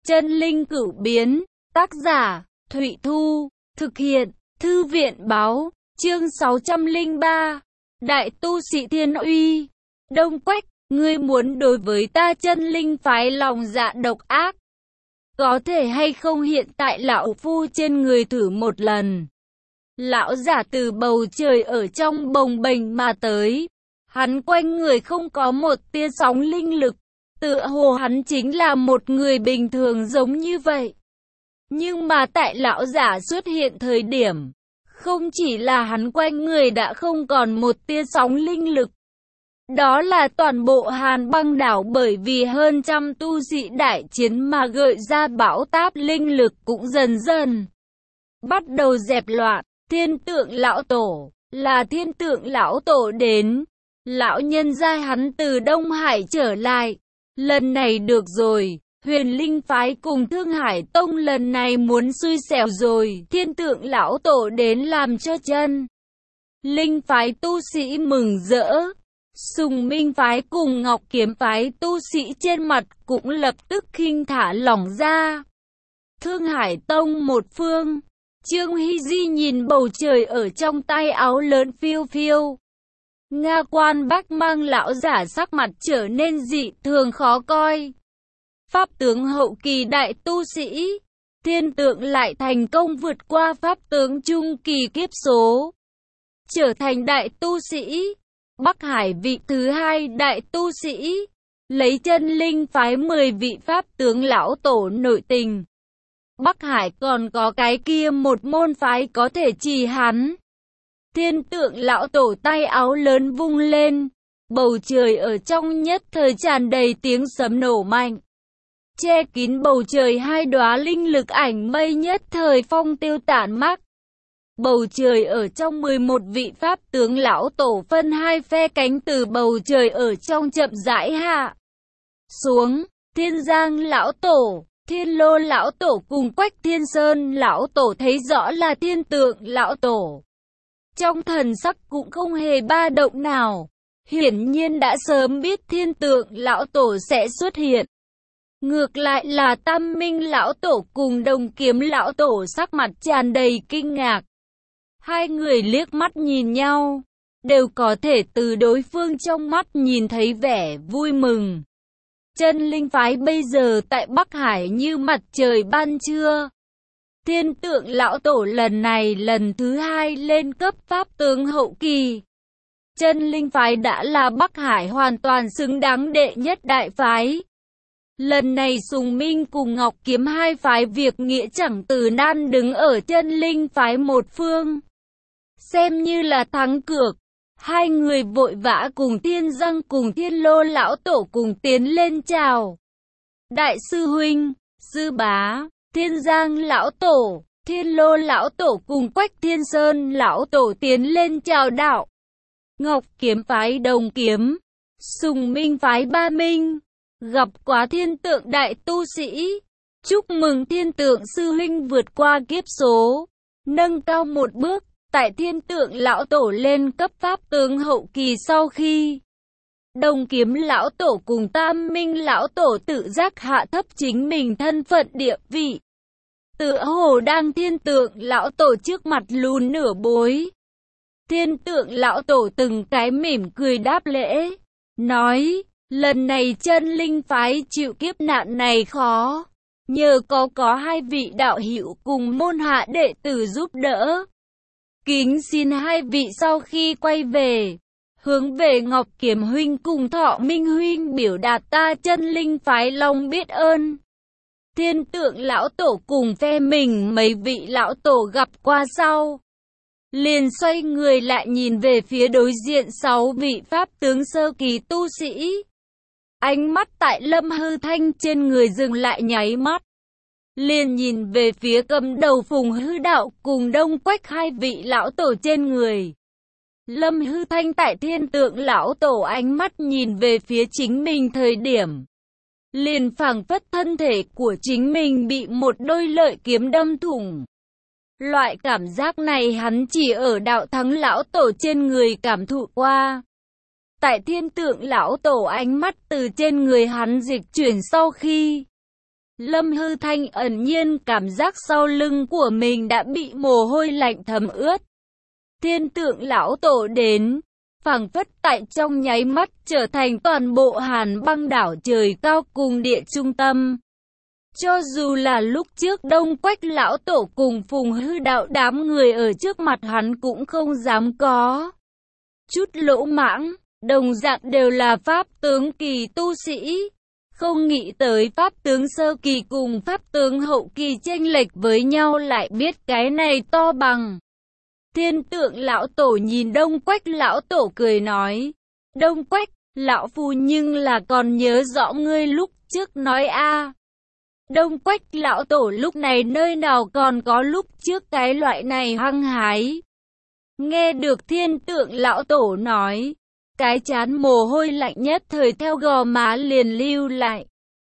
Chân linh cửu biến, tác giả, Thụy Thu, thực hiện, Thư viện báo, chương 603, Đại tu sĩ Thiên Uy, Đông Quách, ngươi muốn đối với ta chân linh phái lòng dạ độc ác. Có thể hay không hiện tại lão phu trên người thử một lần. Lão giả từ bầu trời ở trong bồng bềnh mà tới. Hắn quanh người không có một tia sóng linh lực. Tựa hồ hắn chính là một người bình thường giống như vậy. Nhưng mà tại lão giả xuất hiện thời điểm, không chỉ là hắn quanh người đã không còn một tia sóng linh lực. Đó là toàn bộ Hàn Băng đảo bởi vì hơn trăm tu sĩ đại chiến mà gợi ra bão táp linh lực cũng dần dần bắt đầu dẹp loạn. Thiên tượng lão tổ, là thiên tượng lão tổ đến. Lão nhân gia hắn từ Đông Hải trở lại. Lần này được rồi, Huyền Linh phái cùng Thương Hải Tông lần này muốn xui xẻo rồi. Thiên tượng lão tổ đến làm cho chân linh phái tu sĩ mừng rỡ. Sùng Minh phái cùng Ngọc Kiếm phái tu sĩ trên mặt cũng lập tức khinh thả lỏng ra. Thương Hải Tông một phương, Trương Hy Di nhìn bầu trời ở trong tay áo lớn phiêu phiêu. Nga Quan Bách Mang lão giả sắc mặt trở nên dị thường khó coi. Pháp tướng hậu kỳ đại tu sĩ, thiên tượng lại thành công vượt qua pháp tướng trung kỳ kiếp số, trở thành đại tu sĩ. Bắc Hải vị thứ hai đại tu sĩ, lấy chân linh phái 10 vị pháp tướng lão tổ nội tình. Bắc Hải còn có cái kia một môn phái có thể trì hắn. Thiên tượng lão tổ tay áo lớn vung lên, bầu trời ở trong nhất thời tràn đầy tiếng sấm nổ mạnh. Che kín bầu trời hai đóa linh lực ảnh mây nhất thời phong tiêu tản mát. Bầu trời ở trong 11 vị pháp tướng lão tổ phân hai phe cánh từ bầu trời ở trong chậm rãi hạ xuống. Thiên Giang lão tổ, Thiên Lô lão tổ cùng Quách Thiên Sơn lão tổ thấy rõ là thiên tượng lão tổ. Trong thần sắc cũng không hề ba động nào. Hiển nhiên đã sớm biết thiên tượng lão tổ sẽ xuất hiện. Ngược lại là Tam Minh lão tổ cùng Đồng Kiếm lão tổ sắc mặt tràn đầy kinh ngạc. Hai người liếc mắt nhìn nhau, đều có thể từ đối phương trong mắt nhìn thấy vẻ vui mừng. Chân linh phái bây giờ tại Bắc Hải như mặt trời ban trưa. Thiên tượng lão tổ lần này lần thứ hai lên cấp pháp tướng hậu kỳ. Chân linh phái đã là Bắc Hải hoàn toàn xứng đáng đệ nhất đại phái. Lần này Sùng Minh cùng Ngọc Kiếm hai phái việc nghĩa chẳng từ nan đứng ở chân linh phái một phương. Xem như là thắng cược. Hai người vội vã cùng Thiên Giang cùng Thiên Lô lão tổ cùng tiến lên chào. Đại sư huynh, sư bá, Thiên Giang lão tổ, Thiên Lô lão tổ cùng Quách Thiên Sơn lão tổ tiến lên chào đạo. Ngọc Kiếm phái Đồng Kiếm, Sùng Minh phái Ba Minh, gặp quá thiên tượng đại tu sĩ. Chúc mừng thiên tượng sư huynh vượt qua kiếp số, nâng cao một bước. Tại thiên tượng lão tổ lên cấp pháp tướng hậu kỳ sau khi Đồng Kiếm lão tổ cùng Tam Minh lão tổ tự giác hạ thấp chính mình thân phận địa vị. Tựa hồ đang thiên tượng lão tổ trước mặt lùn nửa bối. Thiên tượng lão tổ từng cái mỉm cười đáp lễ, nói, lần này chân linh phái chịu kiếp nạn này khó, nhờ có hai vị đạo hữu cùng môn hạ đệ tử giúp đỡ. Kính xin hai vị sau khi quay về, hướng về Ngọc Kiếm huynh cùng Thọ Minh huynh biểu đạt ta chân linh phái lòng biết ơn. Thiên tượng lão tổ cùng phe mình mấy vị lão tổ gặp qua sau, liền xoay người lại nhìn về phía đối diện 6 vị pháp tướng sơ kỳ tu sĩ. Ánh mắt tại Lâm Hư Thanh trên người dừng lại nháy mắt. Liền nhìn về phía cầm đầu Phùng Hư Đạo cùng Đông Quách hai vị lão tổ trên người. Lâm Hư Thanh tại thiên tượng lão tổ ánh mắt nhìn về phía chính mình thời điểm. Liền phảng phất thân thể của chính mình bị một đôi lợi kiếm đâm thủng. Loại cảm giác này hắn chỉ ở Đạo Thắng lão tổ trên người cảm thụ qua. Tại thiên tượng lão tổ ánh mắt từ trên người hắn dịch chuyển sau khi Lâm Hư Thanh ẩn nhiên cảm giác sau lưng của mình đã bị mồ hôi lạnh thấm ướt. Thiên tượng lão tổ đến, phảng phất tại trong nháy mắt trở thành toàn bộ Hàn Băng đảo trời cao cùng địa trung tâm. Cho dù là lúc trước Đông Quách lão tổ cùng Phùng Hư đạo đám người ở trước mặt hắn cũng không dám có chút lỗ mãng, đồng dạng đều là pháp tướng kỳ tu sĩ. Không nghĩ tới pháp tướng sơ kỳ cùng pháp tướng hậu kỳ chênh lệch với nhau lại biết cái này to bằng. Thiên tượng lão tổ nhìn Đông Quách lão tổ cười nói, Đông Quách, lão phu nhưng là còn nhớ rõ ngươi lúc trước nói a. Đông Quách lão tổ lúc này nơi nào còn có lúc trước cái loại này hăng hái. Nghe được thiên tượng lão tổ nói, cái trán mồ hôi lạnh nhất thời theo gò má liền lưu lại.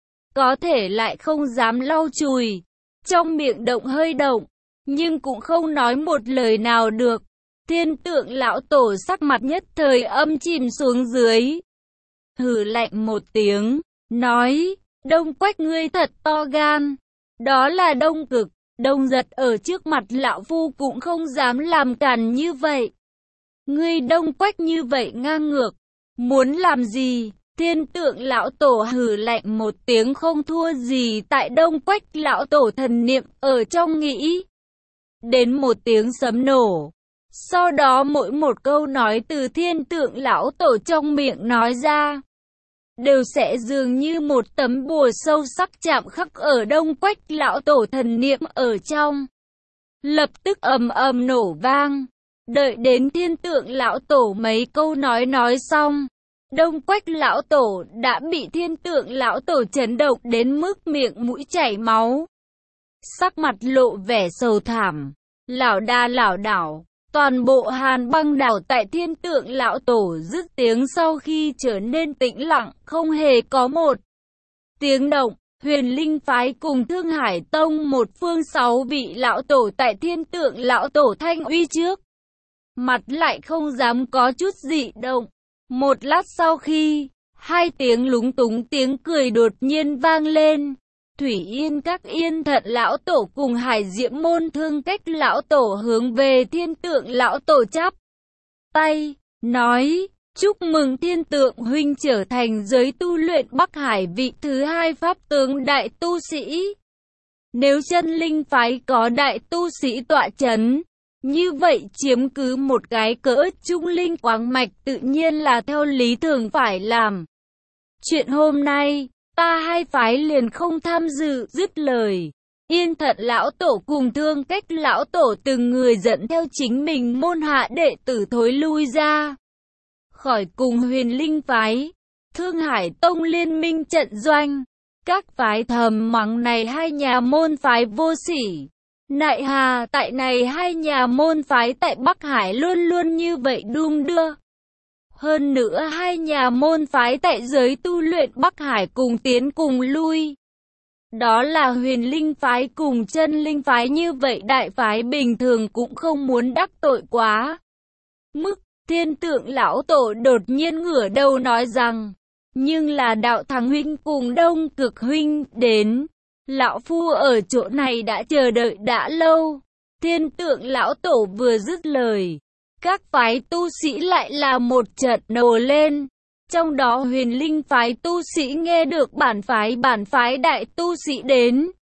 Có thể lại không dám lau chùi, trong miệng động hơi động, nhưng cũng không nói một lời nào được. Thiên tượng lão tổ sắc mặt nhất thời âm chìm xuống dưới. Hừ lạnh một tiếng, nói, Đông Quách ngươi thật to gan. Đó là Đông Cực, Đông Giật ở trước mặt lão phu cũng không dám làm càn như vậy. Ngươi Đông Quách như vậy ngang ngược, muốn làm gì? Thiên tượng lão tổ hừ lạnh một tiếng không thua gì tại Đông Quách lão tổ thần niệm ở trong nghĩ. Đến một tiếng sấm nổ. Sau đó mỗi một câu nói từ thiên tượng lão tổ trong miệng nói ra, đều sẽ dường như một tấm bùa sâu sắc chạm khắc ở Đông Quách lão tổ thần niệm ở trong. Lập tức ầm ầm nổ vang. Đợi đến thiên tượng lão tổ mấy câu nói xong, Đông Quách lão tổ đã bị thiên tượng lão tổ chấn động đến mức miệng mũi chảy máu. Sắc mặt lộ vẻ sầu thảm, lảo đà lảo đảo. Toàn bộ Hàn Băng đảo tại thiên tượng lão tổ dứt tiếng sau khi trở nên tĩnh lặng, không hề có một tiếng động. Huyền Linh phái cùng Thương Hải Tông một phương 6 vị lão tổ tại thiên tượng lão tổ thanh uy trước mặt lại không dám có chút dị động. Một lát sau khi, hai tiếng lúng túng tiếng cười đột nhiên vang lên. Thủy Yên các Yên Thận lão tổ cùng Hải Diễm môn Thương Cách lão tổ hướng về thiên tượng lão tổ chắp tay, nói, chúc mừng thiên tượng huynh trở thành giới tu luyện Bắc Hải vị thứ 2 pháp tướng đại tu sĩ. Nếu chân linh phái có đại tu sĩ tọa chấn, như vậy chiếm cứ một cái cỡ trung linh quáng mạch tự nhiên là theo lý thường phải làm. Chuyện hôm nay, ta hai phái liền không tham dự. Dứt lời, Yên Thận lão tổ cùng Thương Cách lão tổ từng người dẫn theo chính mình môn hạ đệ tử thối lui ra khỏi cùng Huyền Linh phái, Thương Hải Tông liên minh trận doanh. Các phái thầm mắng này hai nhà môn phái vô sỉ. Nại hà tại này hai nhà môn phái tại Bắc Hải luôn luôn như vậy đung đưa. Hơn nữa hai nhà môn phái tại giới tu luyện Bắc Hải cùng tiến cùng lui. Đó là Huyền Linh phái cùng Chân Linh phái, như vậy đại phái bình thường cũng không muốn đắc tội quá mức. Thiên tượng lão tổ đột nhiên ngửa đầu nói rằng, nhưng là Đạo Thắng huynh cùng Đông Cực huynh đến, lão phu ở chỗ này đã chờ đợi đã lâu. Thiên tượng lão tổ vừa dứt lời, các phái tu sĩ lại là một trận nổ lên. Trong đó Huyền Linh phái tu sĩ nghe được bản phái đại tu sĩ đến,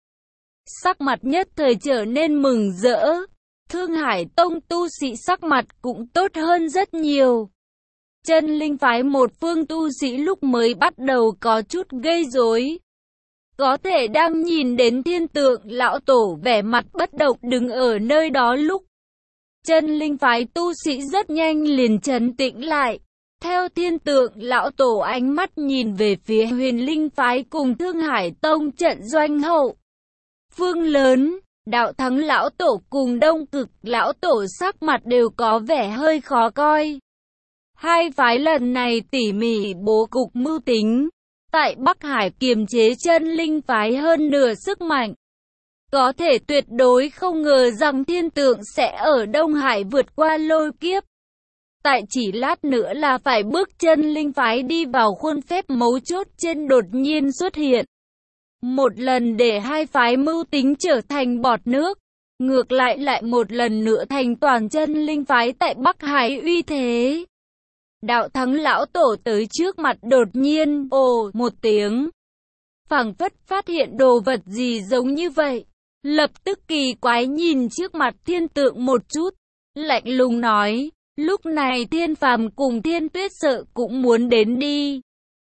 sắc mặt nhất thời trở nên mừng rỡ. Thương Hải Tông tu sĩ sắc mặt cũng tốt hơn rất nhiều. Chân Linh phái một phương tu sĩ lúc mới bắt đầu có chút gây rối. Có thể đang nhìn đến thiên tượng lão tổ vẻ mặt bất động đứng ở nơi đó lúc. Chân Linh phái tu sĩ rất nhanh liền trấn tĩnh lại. Theo thiên tượng lão tổ ánh mắt nhìn về phía Huyền Linh phái cùng Thương Hải Tông trận doanh hậu phương lớn, Đạo Thắng lão tổ cùng Đông Cực lão tổ sắc mặt đều có vẻ hơi khó coi. Hai phái lần này tỉ mỉ bố cục mưu tính, tại Bắc Hải kiềm chế Chân Linh phái hơn nửa sức mạnh. Có thể tuyệt đối không ngờ rằng thiên tượng sẽ ở Đông Hải vượt qua lôi kiếp. Tại chỉ lát nữa là phải bước Chân Linh phái đi vào khuôn phép mấu chốt trên đột nhiên xuất hiện. Một lần để hai phái mưu tính trở thành bọt nước, ngược lại một lần nữa thành toàn chân linh phái tại Bắc Hải uy thế. Đạo Thắng lão tổ tới trước mặt đột nhiên, ồ một tiếng. Phảng phất phát hiện đồ vật gì giống như vậy. Lập tức kỳ quái nhìn trước mặt thiên tượng một chút. Lạnh lùng nói, lúc này Thiên Phàm cùng Thiên Tuyết sợ cũng muốn đến đi.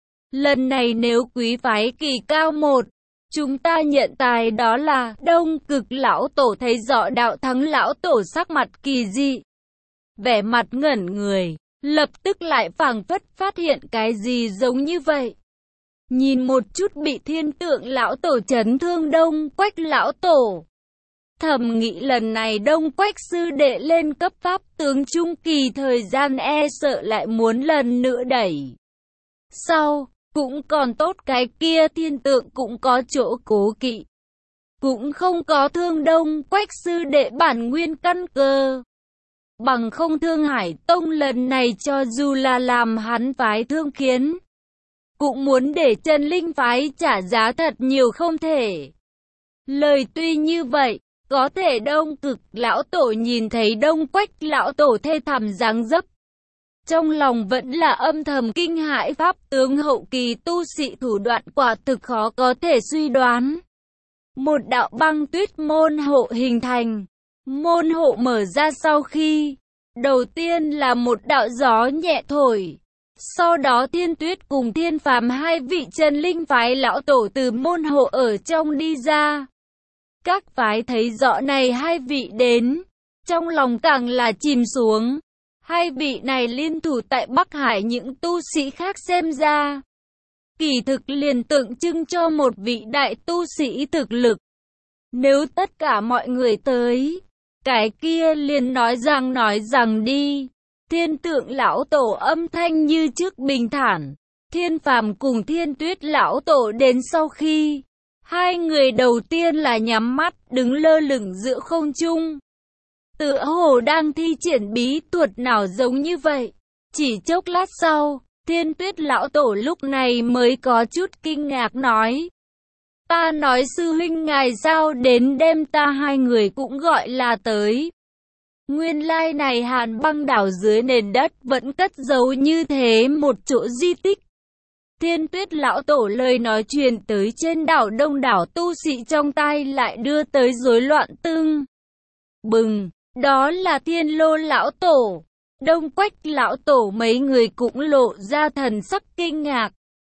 Lần này nếu quý phái kỳ cao một, chúng ta nhận tài đó là Đông Cực lão tổ. Thấy rõ Đạo Thắng lão tổ sắc mặt kỳ dị, vẻ mặt ngẩn người, lập tức lại phảng phất phát hiện cái gì giống như vậy. Nhìn một chút bị Thiên Tượng lão tổ chấn thương Đông Quách lão tổ, thầm nghĩ lần này Đông Quách sư đệ lên cấp pháp tướng trung kỳ, thời gian e sợ lại muốn lần nữa đẩy sau. Cũng còn tốt cái kia Thiên Tượng cũng có chỗ cố kỵ, cũng không có thương Đông Quách sư đệ bản nguyên căn cơ. Bằng không Thương Hải Tông lần này cho dù là làm hắn phái thương khiến, cũng muốn để chân linh phái trả giá thật nhiều không thể. Lời tuy như vậy, có thể Đông Cực lão tổ nhìn thấy Đông Quách lão tổ thê thảm dáng dấp, trong lòng vẫn là âm thầm kinh hãi. Pháp tướng hậu kỳ tu sĩ thủ đoạn quả thực khó có thể suy đoán. Một đạo băng tuyết môn hộ hình thành. Môn hộ mở ra sau khi, đầu tiên là một đạo gió nhẹ thổi. Sau đó Thiên Tuyết cùng Thiên Phàm hai vị chân linh phái lão tổ từ môn hộ ở trong đi ra. Các phái thấy rõ này hai vị đến, trong lòng càng là chìm xuống. Hai vị này liên thủ tại Bắc Hải, những tu sĩ khác xem ra kỳ thực liền tượng trưng cho một vị đại tu sĩ thực lực. Nếu tất cả mọi người tới, cái kia liền nói rằng đi. Thiên Tượng lão tổ âm thanh như trước bình thản. Thiên Phàm cùng Thiên Tuyết lão tổ đến sau khi, hai người đầu tiên là nhắm mắt đứng lơ lửng giữa không trung, tựa hồ đang thi triển bí thuật nào giống như vậy. Chỉ chốc lát sau, Thiên Tuyết lão tổ lúc này mới có chút kinh ngạc nói, ta nói sư huynh ngài sao đến đem ta hai người cũng gọi là tới. Nguyên lai này Hàn Băng đảo dưới nền đất vẫn cất giấu như thế một chỗ di tích. Thiên Tuyết lão tổ lời nói truyền tới trên đảo, đông đảo tu sĩ trong tai lại đưa tới rối loạn tưng bừng. Đó là Thiên Lô lão tổ, Đông Quách lão tổ, mấy người cũng lộ ra thần sắc kinh ngạc.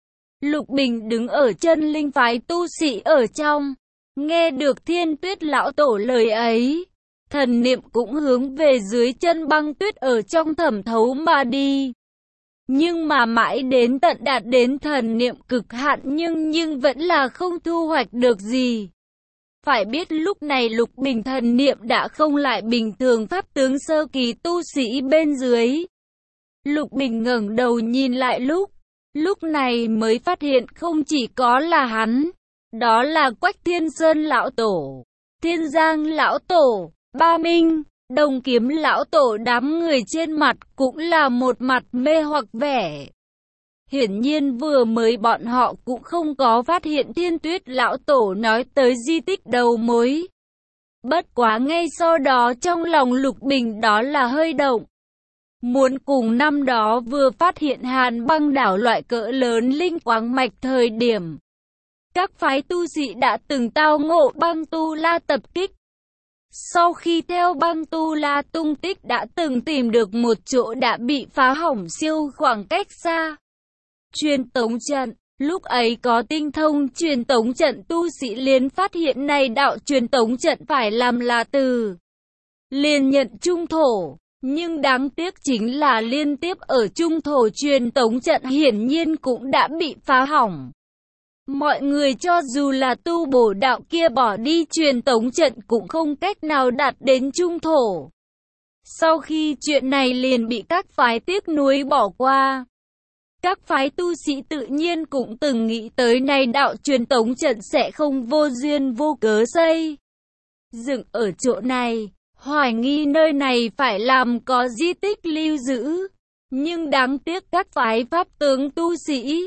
Lục Bình đứng ở chân linh phái tu sĩ ở trong, nghe được Thiên Tuyết lão tổ lời ấy, thần niệm cũng hướng về dưới chân băng tuyết ở trong thẩm thấu mà đi. Nhưng mà mãi đến tận đạt đến thần niệm cực hạn nhưng vẫn là không thu hoạch được gì. Phải biết lúc này Lục Bình thần niệm đã không lại bình thường pháp tướng sơ kỳ tu sĩ bên dưới. Lục Bình ngẩng đầu nhìn lại lúc này mới phát hiện không chỉ có là hắn, đó là Quách Thiên Sơn lão tổ, Thiên Giang lão tổ, Ba Minh, Đồng Kiếm lão tổ. Đám người trên mặt cũng là một mặt mê hoặc vẻ. Hiển nhiên vừa mới bọn họ cũng không có phát hiện Thiên Tuyết lão tổ nói tới di tích đầu mối. Bất quá ngay sau đó trong lòng Lục Bình đó là hơi động. Muốn cùng năm đó vừa phát hiện Hàn Băng đảo loại cỡ lớn linh quáng mạch thời điểm, các phái tu sĩ đã từng tao ngộ băng tu la tập kích. Sau khi theo băng tu la tung tích đã từng tìm được một chỗ đã bị phá hỏng siêu khoảng cách xa. Truyền tống trận, lúc ấy có tinh thông truyền tống trận tu sĩ liền phát hiện này đạo truyền tống trận phải làm là từ liền nhận trung thổ. Nhưng đáng tiếc chính là liên tiếp ở trung thổ truyền tống trận hiển nhiên cũng đã bị phá hỏng. Mọi người cho dù là tu bổ đạo kia bỏ đi truyền tống trận cũng không cách nào đạt đến trung thổ. Sau khi chuyện này liền bị các phái tiếc nuối bỏ qua. Các phái tu sĩ tự nhiên cũng từng nghĩ tới này đạo truyền tống trận sẽ không vô duyên vô cớ xây dựng ở chỗ này, hoài nghi nơi này phải làm có di tích lưu giữ. Nhưng đáng tiếc các phái pháp tướng tu sĩ,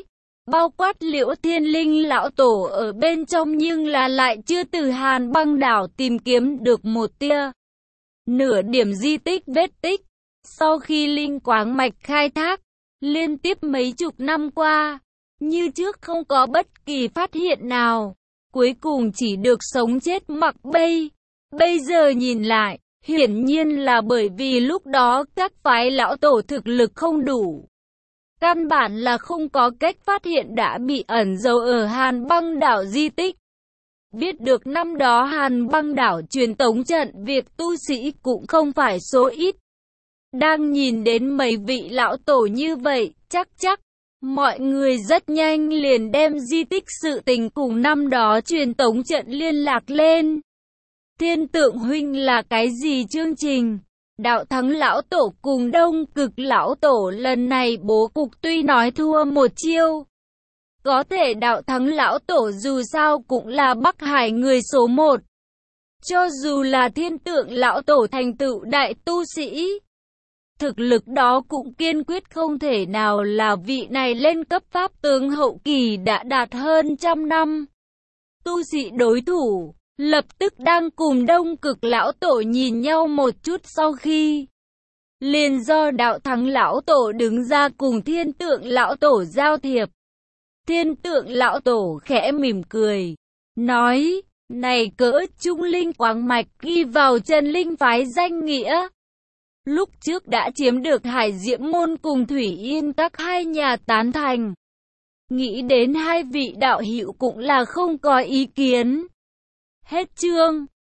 bao quát Liễu Thiên Linh lão tổ ở bên trong, nhưng là lại chưa từ Hàn Băng đảo tìm kiếm được một tia nửa điểm di tích vết tích. Sau khi linh quáng mạch khai thác, liên tiếp mấy chục năm qua, như trước không có bất kỳ phát hiện nào, cuối cùng chỉ được sống chết mặc bay. Bây giờ nhìn lại, hiển nhiên là bởi vì lúc đó các phái lão tổ thực lực không đủ. Căn bản là không có cách phát hiện đã bị ẩn giấu ở Hàn Băng đảo di tích. Biết được năm đó Hàn Băng đảo truyền tống trận, việc tu sĩ cũng không phải số ít. Đang nhìn đến mấy vị lão tổ như vậy, chắc mọi người rất nhanh liền đem di tích sự tình cùng năm đó truyền tống trận liên lạc lên. Thiên Tượng huynh là cái gì chương trình? Đạo Thắng lão tổ cùng Đông Cực lão tổ lần này bố cục tuy nói thua một chiêu. Có thể Đạo Thắng lão tổ dù sao cũng là Bắc Hải người số một. Cho dù là Thiên Tượng lão tổ thành tựu đại tu sĩ, thực lực đó cũng kiên quyết không thể nào là vị này lên cấp pháp tướng hậu kỳ đã đạt hơn trăm năm. Tu sĩ đối thủ lập tức đang cùng Đông Cực lão tổ nhìn nhau một chút, sau khi liền do Đạo Thắng lão tổ đứng ra cùng Thiên Tượng lão tổ giao thiệp. Thiên Tượng lão tổ khẽ mỉm cười, nói, này cỡ trung linh quáng mạch ghi vào Trần Linh phái danh nghĩa. Lúc trước đã chiếm được Hải Diễm môn cùng Thủy Yên các hai nhà tán thành. Nghĩ đến hai vị đạo hữu cũng là không có ý kiến. Hết chương.